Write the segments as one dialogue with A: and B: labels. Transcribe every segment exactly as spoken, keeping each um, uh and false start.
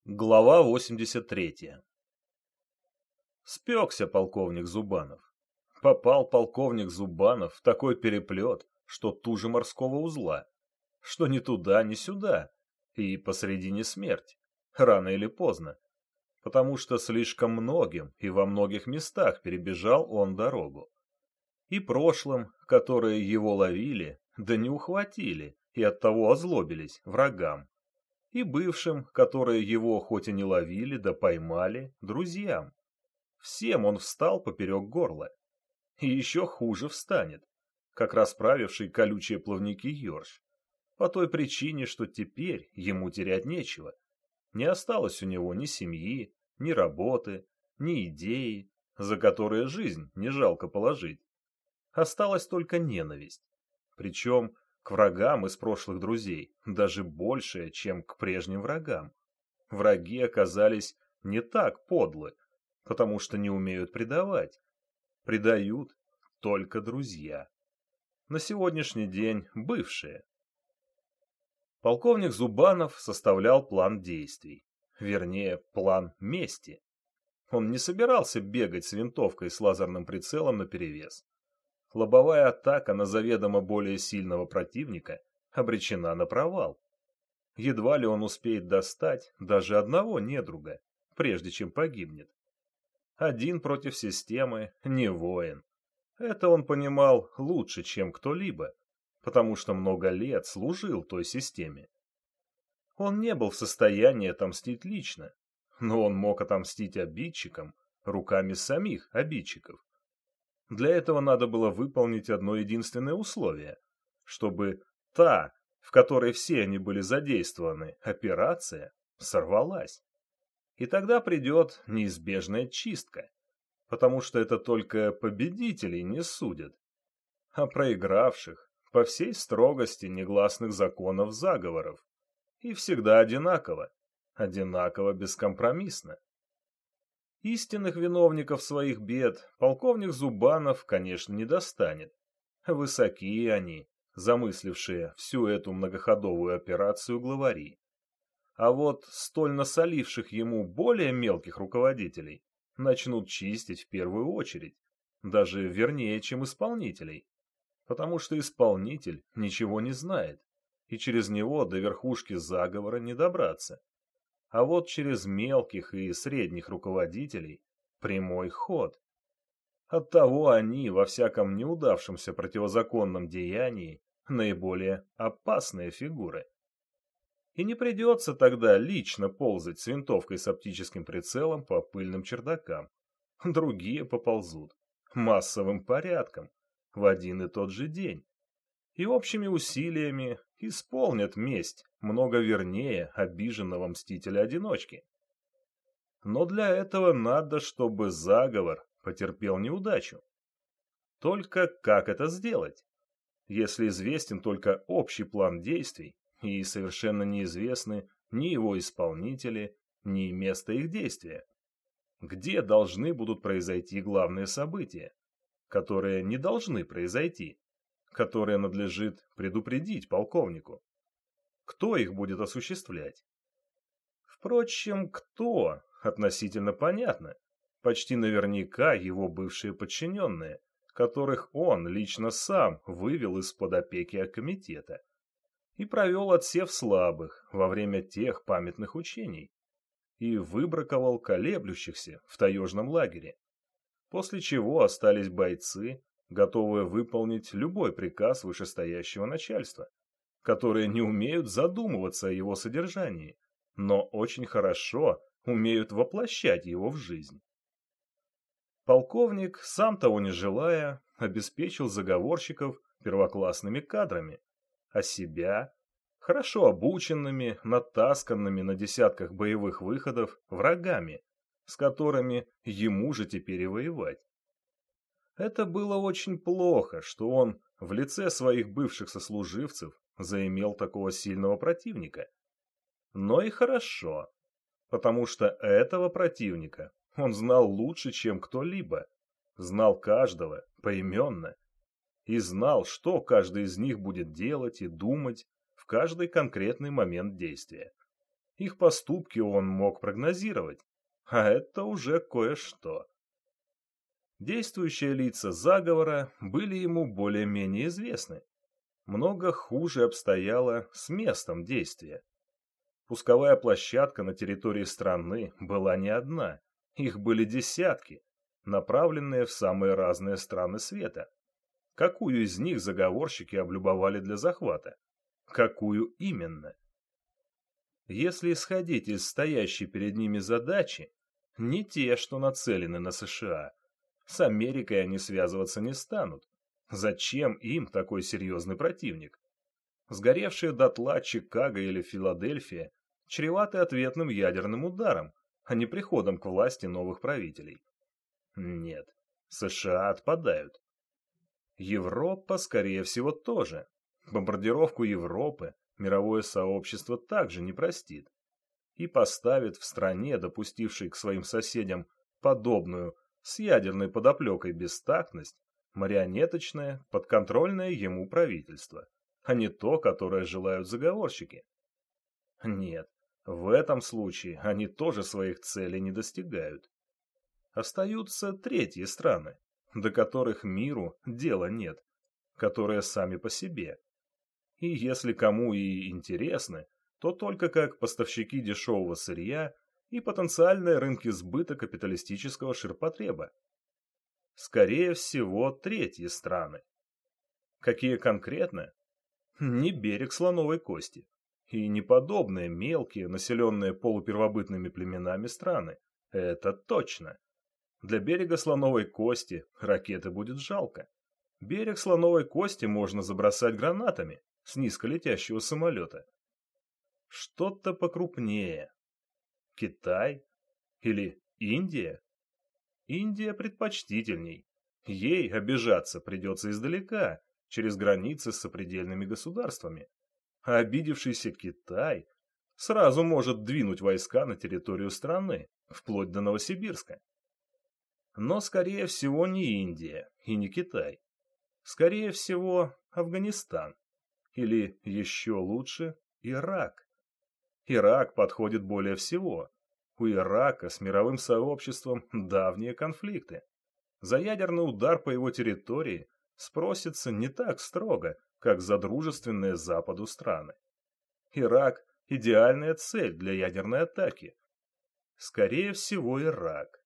A: Глава восемьдесят третья. Спекся полковник Зубанов. Попал полковник Зубанов в такой переплет, что туже морского узла, что ни туда, ни сюда, и посредине смерть, рано или поздно, потому что слишком многим и во многих местах перебежал он дорогу. И прошлым, которые его ловили, да не ухватили, и оттого озлобились врагам, и бывшим, которые его хоть и не ловили, да поймали, друзьям. Всем он встал поперек горла. И еще хуже встанет, как расправивший колючие плавники ерш, по той причине, что теперь ему терять нечего. Не осталось у него ни семьи, ни работы, ни идеи, за которые жизнь не жалко положить. Осталась только ненависть. Причем к врагам из прошлых друзей даже большее, чем к прежним врагам. Враги оказались не так подлы, потому что не умеют предавать. Предают только друзья. На сегодняшний день бывшие. Полковник Зубанов составлял план действий. Вернее, план мести. Он не собирался бегать с винтовкой с лазерным прицелом наперевес. Лобовая атака на заведомо более сильного противника обречена на провал. Едва ли он успеет достать даже одного недруга, прежде чем погибнет. Один против системы не воин. Это он понимал лучше, чем кто-либо, потому что много лет служил той системе. Он не был в состоянии отомстить лично, но он мог отомстить обидчикам руками самих обидчиков. Для этого надо было выполнить одно единственное условие, чтобы та, в которой все они были задействованы, операция сорвалась. И тогда придет неизбежная чистка, потому что это только победителей не судят, а проигравших по всей строгости негласных законов заговоров. И всегда одинаково, одинаково бескомпромиссно. Истинных виновников своих бед полковник Зубанов, конечно, не достанет. Высокие они, замыслившие всю эту многоходовую операцию главари. А вот столь насоливших ему более мелких руководителей начнут чистить в первую очередь, даже вернее, чем исполнителей, потому что исполнитель ничего не знает, и через него до верхушки заговора не добраться. А вот через мелких и средних руководителей прямой ход. Оттого они во всяком неудавшемся противозаконном деянии наиболее опасные фигуры. И не придется тогда лично ползать с винтовкой с оптическим прицелом по пыльным чердакам. Другие поползут массовым порядком в один и тот же день. И общими усилиями исполнят месть много вернее обиженного мстителя-одиночки. Но для этого надо, чтобы заговор потерпел неудачу. Только как это сделать, если известен только общий план действий и совершенно неизвестны ни его исполнители, ни место их действия? Где должны будут произойти главные события, которые не должны произойти, которые надлежит предупредить полковнику? Кто их будет осуществлять? Впрочем, кто, относительно понятно. Почти наверняка его бывшие подчиненные, которых он лично сам вывел из-под опеки комитета и провел отсев слабых во время тех памятных учений и выбраковал колеблющихся в таежном лагере, после чего остались бойцы, готовые выполнить любой приказ вышестоящего начальства, которые не умеют задумываться о его содержании, но очень хорошо умеют воплощать его в жизнь. Полковник, сам того не желая, обеспечил заговорщиков первоклассными кадрами, а себя хорошо обученными, натасканными на десятках боевых выходов врагами, с которыми ему же теперь и воевать. Это было очень плохо, что он в лице своих бывших сослуживцев заимел такого сильного противника. Но и хорошо, потому что этого противника он знал лучше, чем кто-либо, знал каждого поименно и знал, что каждый из них будет делать и думать в каждый конкретный момент действия. Их поступки он мог прогнозировать, а это уже кое-что. Действующие лица заговора были ему более-менее известны. Много хуже обстояло с местом действия. Пусковая площадка на территории страны была не одна, их были десятки, направленные в самые разные страны света. Какую из них заговорщики облюбовали для захвата? Какую именно? Если исходить из стоящей перед ними задачи, не те, что нацелены на США. С Америкой они связываться не станут. Зачем им такой серьезный противник? Сгоревшие дотла Чикаго или Филадельфия чреваты ответным ядерным ударом, а не приходом к власти новых правителей. Нет, США отпадают. Европа, скорее всего, тоже. Бомбардировку Европы мировое сообщество также не простит и поставит в стране, допустившей к своим соседям подобную с ядерной подоплекой бестактность, марионеточное, подконтрольное ему правительство, а не то, которое желают заговорщики. Нет, в этом случае они тоже своих целей не достигают. Остаются третьи страны, до которых миру дела нет, которые сами по себе. И если кому и интересны, то только как поставщики дешевого сырья и потенциальные рынки сбыта капиталистического ширпотреба. Скорее всего, третьи страны. Какие конкретно? Не берег слоновой кости. И не подобные мелкие, населенные полупервобытными племенами страны. Это точно. Для берега слоновой кости ракеты будет жалко. Берег слоновой кости можно забросать гранатами с низколетящего самолета. Что-то покрупнее. Китай? Или Индия? Индия предпочтительней. Ей обижаться придется издалека, через границы с сопредельными государствами. А обидевшийся Китай сразу может двинуть войска на территорию страны, вплоть до Новосибирска. Но, скорее всего, не Индия и не Китай. Скорее всего, Афганистан. Или, еще лучше, Ирак. Ирак подходит более всего. У Ирака с мировым сообществом давние конфликты. За ядерный удар по его территории спросится не так строго, как за дружественные Западу страны. Ирак – идеальная цель для ядерной атаки. Скорее всего, Ирак.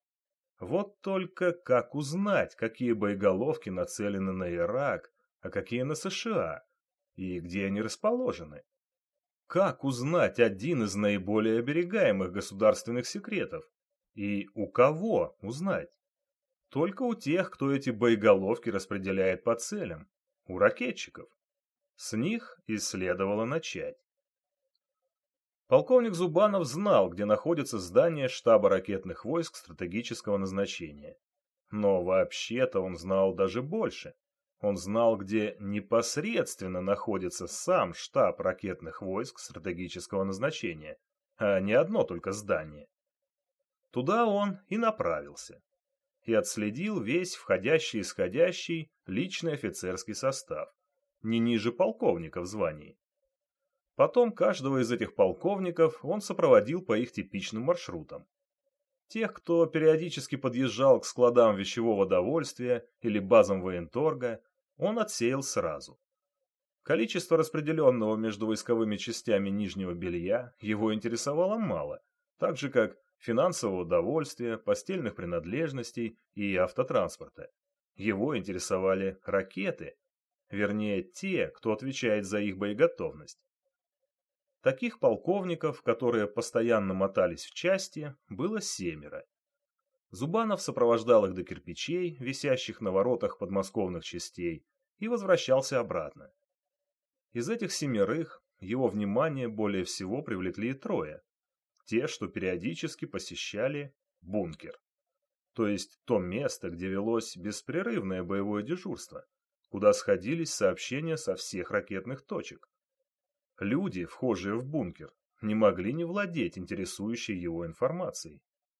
A: Вот только как узнать, какие боеголовки нацелены на Ирак, а какие на США, и где они расположены? Как узнать один из наиболее оберегаемых государственных секретов? И у кого узнать? Только у тех, кто эти боеголовки распределяет по целям. У ракетчиков. С них и следовало начать. Полковник Зубанов знал, где находится здание штаба ракетных войск стратегического назначения. Но вообще-то он знал даже больше. Он знал, где непосредственно находится сам штаб ракетных войск стратегического назначения, а не одно только здание. Туда он и направился. И отследил весь входящий и исходящий личный офицерский состав, не ниже полковника в звании. Потом каждого из этих полковников он сопроводил по их типичным маршрутам. Тех, кто периодически подъезжал к складам вещевого довольствия или базам военторга, он отсеял сразу. Количество распределенного между войсковыми частями нижнего белья его интересовало мало, так же как финансового довольствия, постельных принадлежностей и автотранспорта. Его интересовали ракеты, вернее те, кто отвечает за их боеготовность. Таких полковников, которые постоянно мотались в части, было семеро. Зубанов сопровождал их до кирпичей, висящих на воротах подмосковных частей, и возвращался обратно. Из этих семерых его внимание более всего привлекли трое. Те, что периодически посещали бункер. То есть то место, где велось беспрерывное боевое дежурство, куда сходились сообщения со всех ракетных точек. Люди, вхожие в бункер, не могли не владеть интересующей его информацией.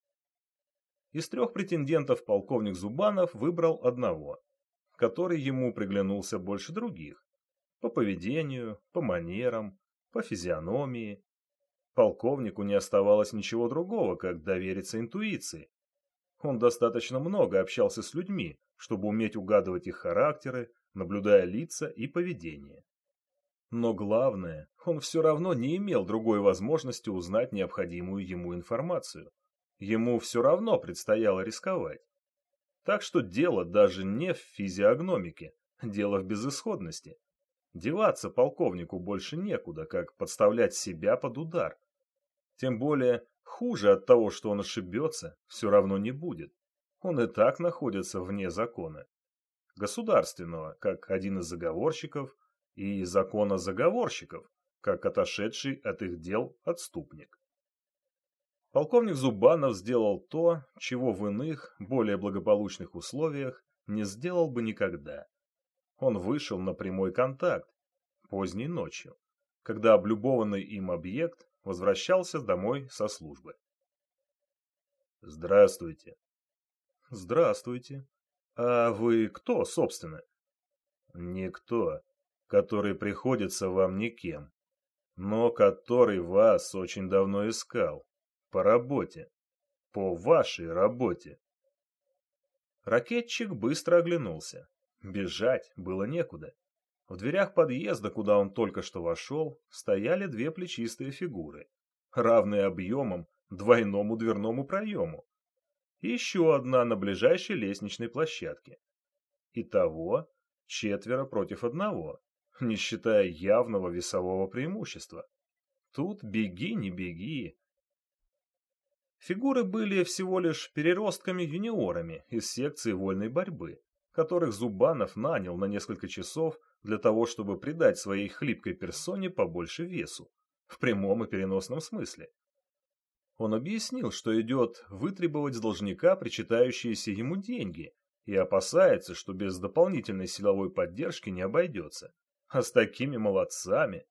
A: Из трех претендентов полковник Зубанов выбрал одного, который ему приглянулся больше других. По поведению, по манерам, по физиономии. Полковнику не оставалось ничего другого, как довериться интуиции. Он достаточно много общался с людьми, чтобы уметь угадывать их характеры, наблюдая лица и поведение. Но главное, он все равно не имел другой возможности узнать необходимую ему информацию. Ему все равно предстояло рисковать. Так что дело даже не в физиогномике, дело в безысходности. Деваться полковнику больше некуда, как подставлять себя под удар. Тем более, хуже от того, что он ошибется, все равно не будет. Он и так находится вне закона. Государственного, как один из заговорщиков, и закона заговорщиков, как отошедший от их дел отступник. Полковник Зубанов сделал то, чего в иных, более благополучных условиях не сделал бы никогда. Он вышел на прямой контакт, поздней ночью, когда облюбованный им объект возвращался домой со службы. «Здравствуйте». «Здравствуйте. А вы кто, собственно?» «Никто, который приходится вам никем, но который вас очень давно искал. По работе. По вашей работе». Ракетчик быстро оглянулся. Бежать было некуда. В дверях подъезда, куда он только что вошел, стояли две плечистые фигуры, равные объемом двойному дверному проему. И еще одна на ближайшей лестничной площадке. Итого четверо против одного, не считая явного весового преимущества. Тут беги, не беги. Фигуры были всего лишь переростками-юниорами из секции вольной борьбы, которых Зубанов нанял на несколько часов для того, чтобы придать своей хлипкой персоне побольше весу, в прямом и переносном смысле. Он объяснил, что идет вытребовать с должника причитающиеся ему деньги и опасается, что без дополнительной силовой поддержки не обойдется. А с такими молодцами...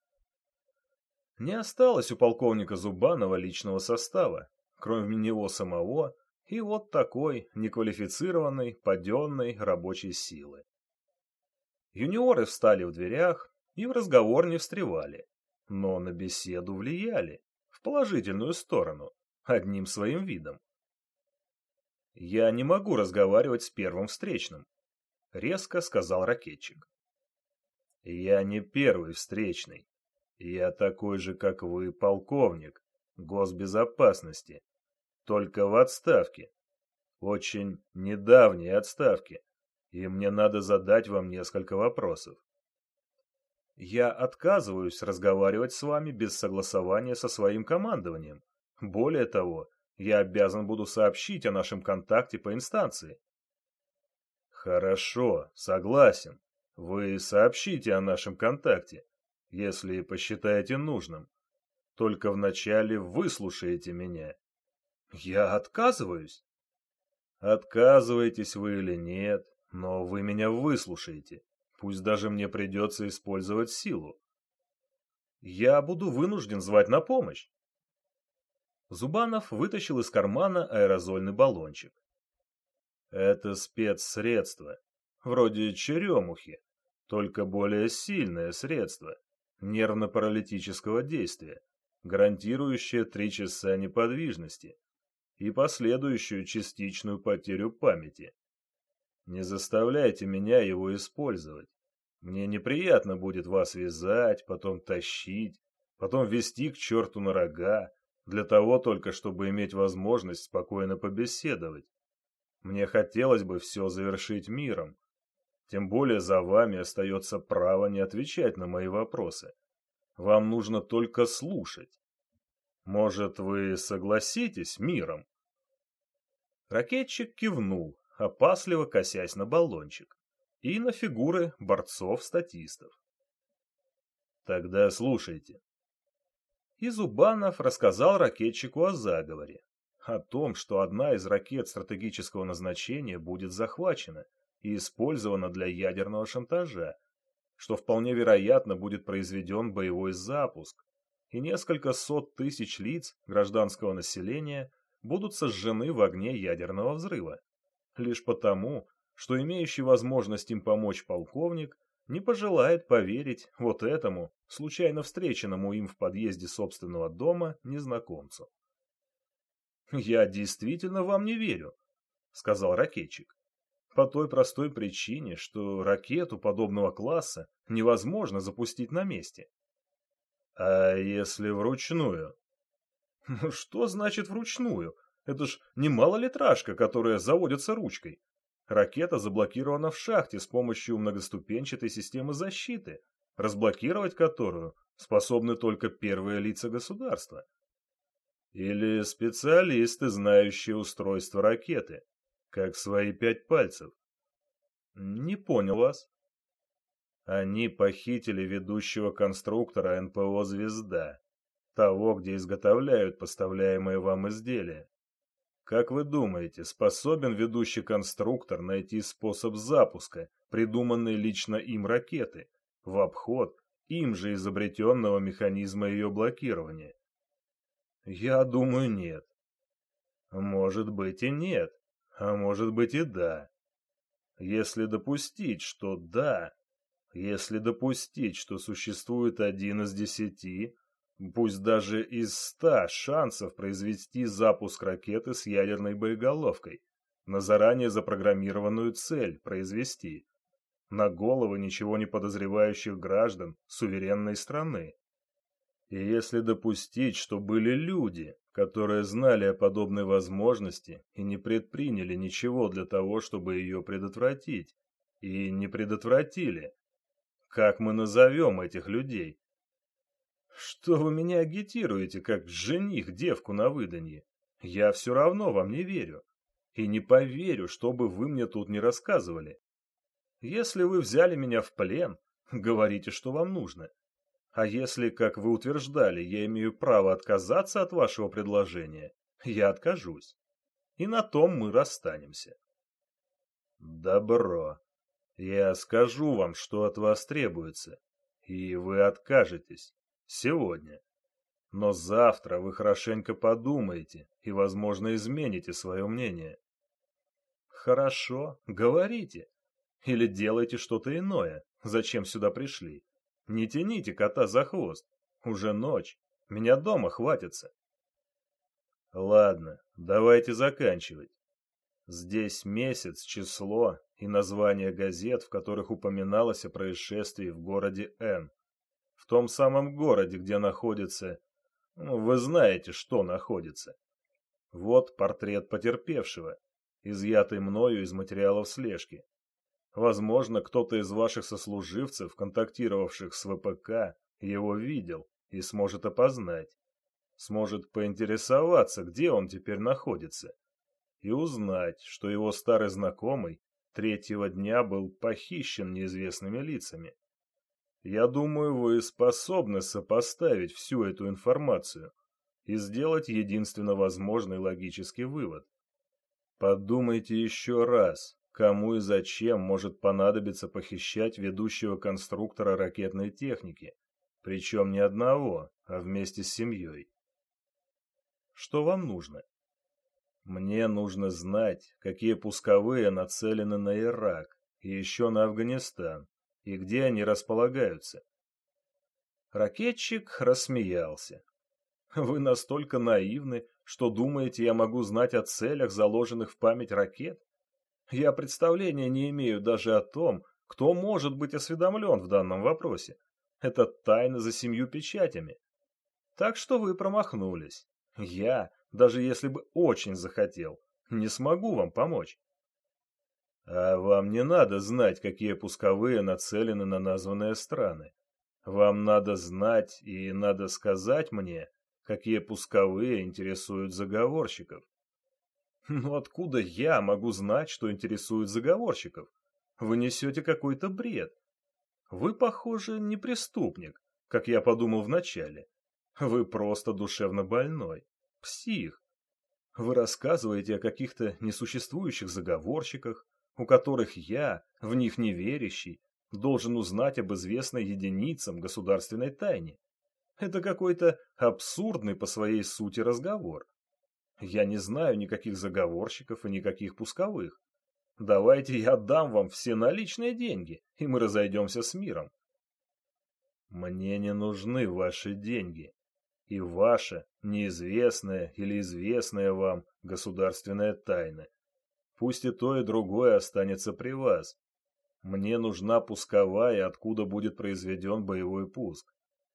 A: Не осталось у полковника Зубанова личного состава, кроме него самого и вот такой неквалифицированной, паденной рабочей силы. Юниоры встали в дверях и в разговор не встревали, но на беседу влияли, в положительную сторону, одним своим видом. «Я не могу разговаривать с первым встречным», — резко сказал ракетчик. «Я не первый встречный. Я такой же, как вы, полковник, госбезопасности, только в отставке, очень недавней отставке, и мне надо задать вам несколько вопросов». «Я отказываюсь разговаривать с вами без согласования со своим командованием. Более того, я обязан буду сообщить о нашем контакте по инстанции». «Хорошо, согласен. Вы сообщите о нашем контакте, если посчитаете нужным. Только вначале выслушаете меня». «Я отказываюсь». «Отказываетесь вы или нет, но вы меня выслушаете, пусть даже мне придется использовать силу». «Я буду вынужден звать на помощь». Зубанов вытащил из кармана аэрозольный баллончик. «Это спецсредство, вроде черемухи, только более сильное средство, нервно-паралитического действия, гарантирующее три часа неподвижности и последующую частичную потерю памяти. Не заставляйте меня его использовать. Мне неприятно будет вас вязать, потом тащить, потом вести к черту на рога, для того только, чтобы иметь возможность спокойно побеседовать. Мне хотелось бы все завершить миром. Тем более за вами остается право не отвечать на мои вопросы. Вам нужно только слушать. Может, вы согласитесь миром?» Ракетчик кивнул, опасливо косясь на баллончик, и на фигуры борцов-статистов. «Тогда слушайте». И Зубанов рассказал ракетчику о заговоре, о том, что одна из ракет стратегического назначения будет захвачена и использована для ядерного шантажа, что вполне вероятно будет произведен боевой запуск, и несколько сот тысяч лиц гражданского населения будут сожжены в огне ядерного взрыва, лишь потому, что имеющий возможность им помочь полковник не пожелает поверить вот этому, случайно встреченному им в подъезде собственного дома, незнакомцу. «Я действительно вам не верю», — сказал ракетчик. «По той простой причине, что ракету подобного класса невозможно запустить на месте». «А если вручную?» «Ну что значит вручную? Это ж не малолитражка, которая заводится ручкой. Ракета заблокирована в шахте с помощью многоступенчатой системы защиты, разблокировать которую способны только первые лица государства. Или специалисты, знающие устройство ракеты, как свои пять пальцев». «Не понял вас». «Они похитили ведущего конструктора эн пэ о «Звезда», того, где изготовляют поставляемые вам изделия. Как вы думаете, способен ведущий конструктор найти способ запуска, придуманной лично им ракеты, в обход им же изобретенного механизма ее блокирования? Я думаю, нет. Может быть и нет, а может быть и да. Если допустить, что да, если допустить, что существует один из десяти, пусть даже из ста шансов произвести запуск ракеты с ядерной боеголовкой, на заранее запрограммированную цель произвести, на головы ничего не подозревающих граждан суверенной страны. И если допустить, что были люди, которые знали о подобной возможности и не предприняли ничего для того, чтобы ее предотвратить, и не предотвратили, как мы назовем этих людей? Что вы меня агитируете, как жених девку на выданье? Я все равно вам не верю. И не поверю, что бы вы мне тут не рассказывали. Если вы взяли меня в плен, говорите, что вам нужно. А если, как вы утверждали, я имею право отказаться от вашего предложения, я откажусь. И на том мы расстанемся. Добро. Я скажу вам, что от вас требуется, и вы откажетесь. Сегодня. Но завтра вы хорошенько подумаете и, возможно, измените свое мнение. Хорошо, говорите. Или делайте что-то иное. Зачем сюда пришли? Не тяните кота за хвост. Уже ночь. Меня дома хватится. Ладно, давайте заканчивать. Здесь месяц, число и название газет, в которых упоминалось о происшествии в городе Н. В том самом городе, где находится... Ну, вы знаете, что находится. Вот портрет потерпевшего, изъятый мною из материалов слежки. Возможно, кто-то из ваших сослуживцев, контактировавших с вэ пэ ка, его видел и сможет опознать. Сможет поинтересоваться, где он теперь находится. И узнать, что его старый знакомый третьего дня был похищен неизвестными лицами. Я думаю, вы способны сопоставить всю эту информацию и сделать единственно возможный логический вывод. Подумайте еще раз, кому и зачем может понадобиться похищать ведущего конструктора ракетной техники, причем не одного, а вместе с семьей. Что вам нужно? Мне нужно знать, какие пусковые нацелены на Ирак и еще на Афганистан, и где они располагаются. Ракетчик рассмеялся. Вы настолько наивны, что думаете, я могу знать о целях, заложенных в память ракет? Я представления не имею даже о том, кто может быть осведомлен в данном вопросе. Это тайна за семью печатями. Так что вы промахнулись. Я, даже если бы очень захотел, не смогу вам помочь. А вам не надо знать, какие пусковые нацелены на названные страны. Вам надо знать и надо сказать мне, какие пусковые интересуют заговорщиков. Но откуда я могу знать, что интересует заговорщиков? Вы несете какой-то бред. Вы, похоже, не преступник, как я подумал вначале. Вы просто душевно больной, псих. Вы рассказываете о каких-то несуществующих заговорщиках, у которых я, в них не верящий, должен узнать об известной единицам государственной тайне. Это какой-то абсурдный по своей сути разговор. Я не знаю никаких заговорщиков и никаких пусковых. Давайте я отдам вам все наличные деньги, и мы разойдемся с миром. Мне не нужны ваши деньги. И ваша, неизвестная или известная вам, государственная тайна. Пусть и то, и другое останется при вас. Мне нужна пусковая, откуда будет произведен боевой пуск.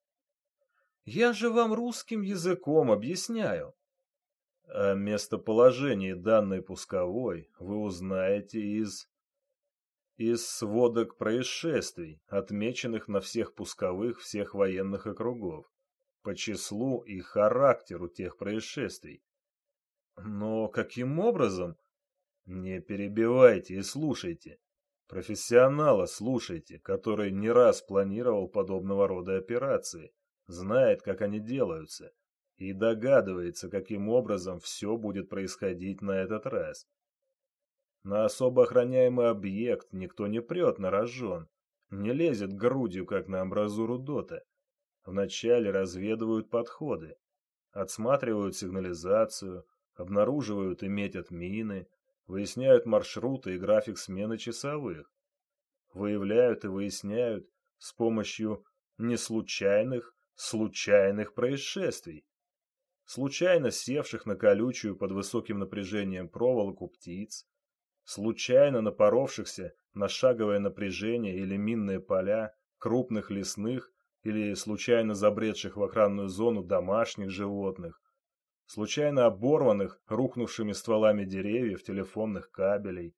A: Я же вам русским языком объясняю. О местоположении данной пусковой вы узнаете из... из сводок происшествий, отмеченных на всех пусковых всех военных округов, по числу и характеру тех происшествий. Но каким образом? Не перебивайте и слушайте. Профессионала слушайте, который не раз планировал подобного рода операции, знает, как они делаются, и догадывается, каким образом все будет происходить на этот раз. На особо охраняемый объект никто не прет на рожон, не лезет грудью, как на амбразуру дота. Вначале разведывают подходы, отсматривают сигнализацию, обнаруживают и метят мины, выясняют маршруты и график смены часовых, выявляют и выясняют с помощью неслучайных, случайных происшествий, случайно севших на колючую под высоким напряжением проволоку птиц, случайно напоровшихся на шаговое напряжение или минные поля крупных лесных или случайно забредших в охранную зону домашних животных, случайно оборванных рухнувшими стволами деревьев телефонных кабелей.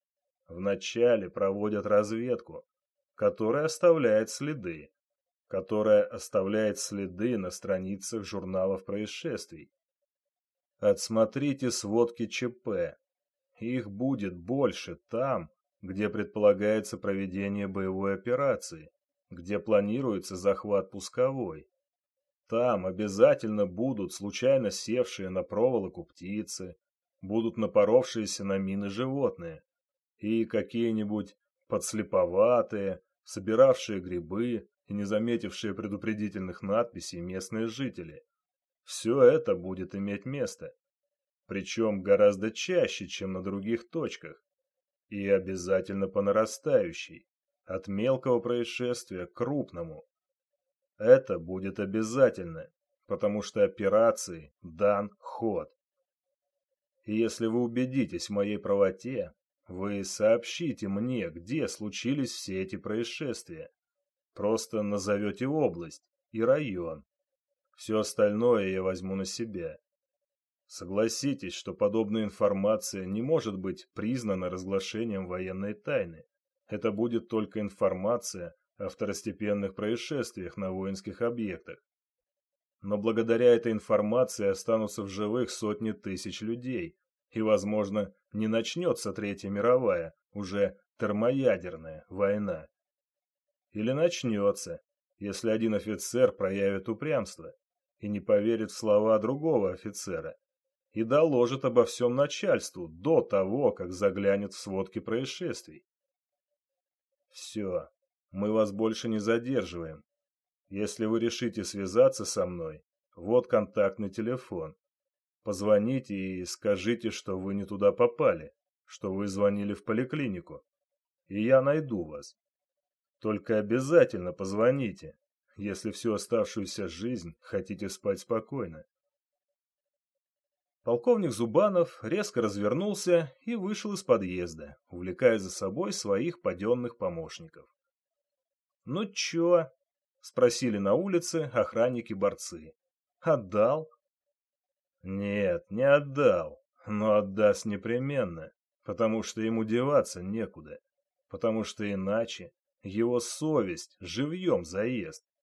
A: Вначале проводят разведку, которая оставляет следы, которая оставляет следы на страницах журналов происшествий. Отсмотрите сводки ЧП. Их будет больше там, где предполагается проведение боевой операции, где планируется захват пусковой. Там обязательно будут случайно севшие на проволоку птицы, будут напоровшиеся на мины животные и какие-нибудь подслеповатые, собиравшие грибы и не заметившие предупредительных надписей местные жители. Все это будет иметь место, причем гораздо чаще, чем на других точках, и обязательно по нарастающей, от мелкого происшествия к крупному. Это будет обязательно, потому что операции дан ход. И если вы убедитесь в моей правоте, вы сообщите мне, где случились все эти происшествия. Просто назовете область и район. Все остальное я возьму на себя. Согласитесь, что подобная информация не может быть признана разглашением военной тайны. Это будет только информация о второстепенных происшествиях на воинских объектах. Но благодаря этой информации останутся в живых сотни тысяч людей, и, возможно, не начнется Третья мировая, уже термоядерная война. Или начнется, если один офицер проявит упрямство и не поверит в слова другого офицера и доложит обо всем начальству до того, как заглянет в сводки происшествий. Все, мы вас больше не задерживаем. Если вы решите связаться со мной, вот контактный телефон. Позвоните и скажите, что вы не туда попали, что вы звонили в поликлинику, и я найду вас. Только обязательно позвоните, если всю оставшуюся жизнь хотите спать спокойно. Полковник Зубанов резко развернулся и вышел из подъезда, увлекая за собой своих паденных помощников. «Ну чё?» — спросили на улице охранники-борцы. «Отдал?» «Нет, не отдал, но отдаст непременно, потому что ему деваться некуда, потому что иначе его совесть живьем заест.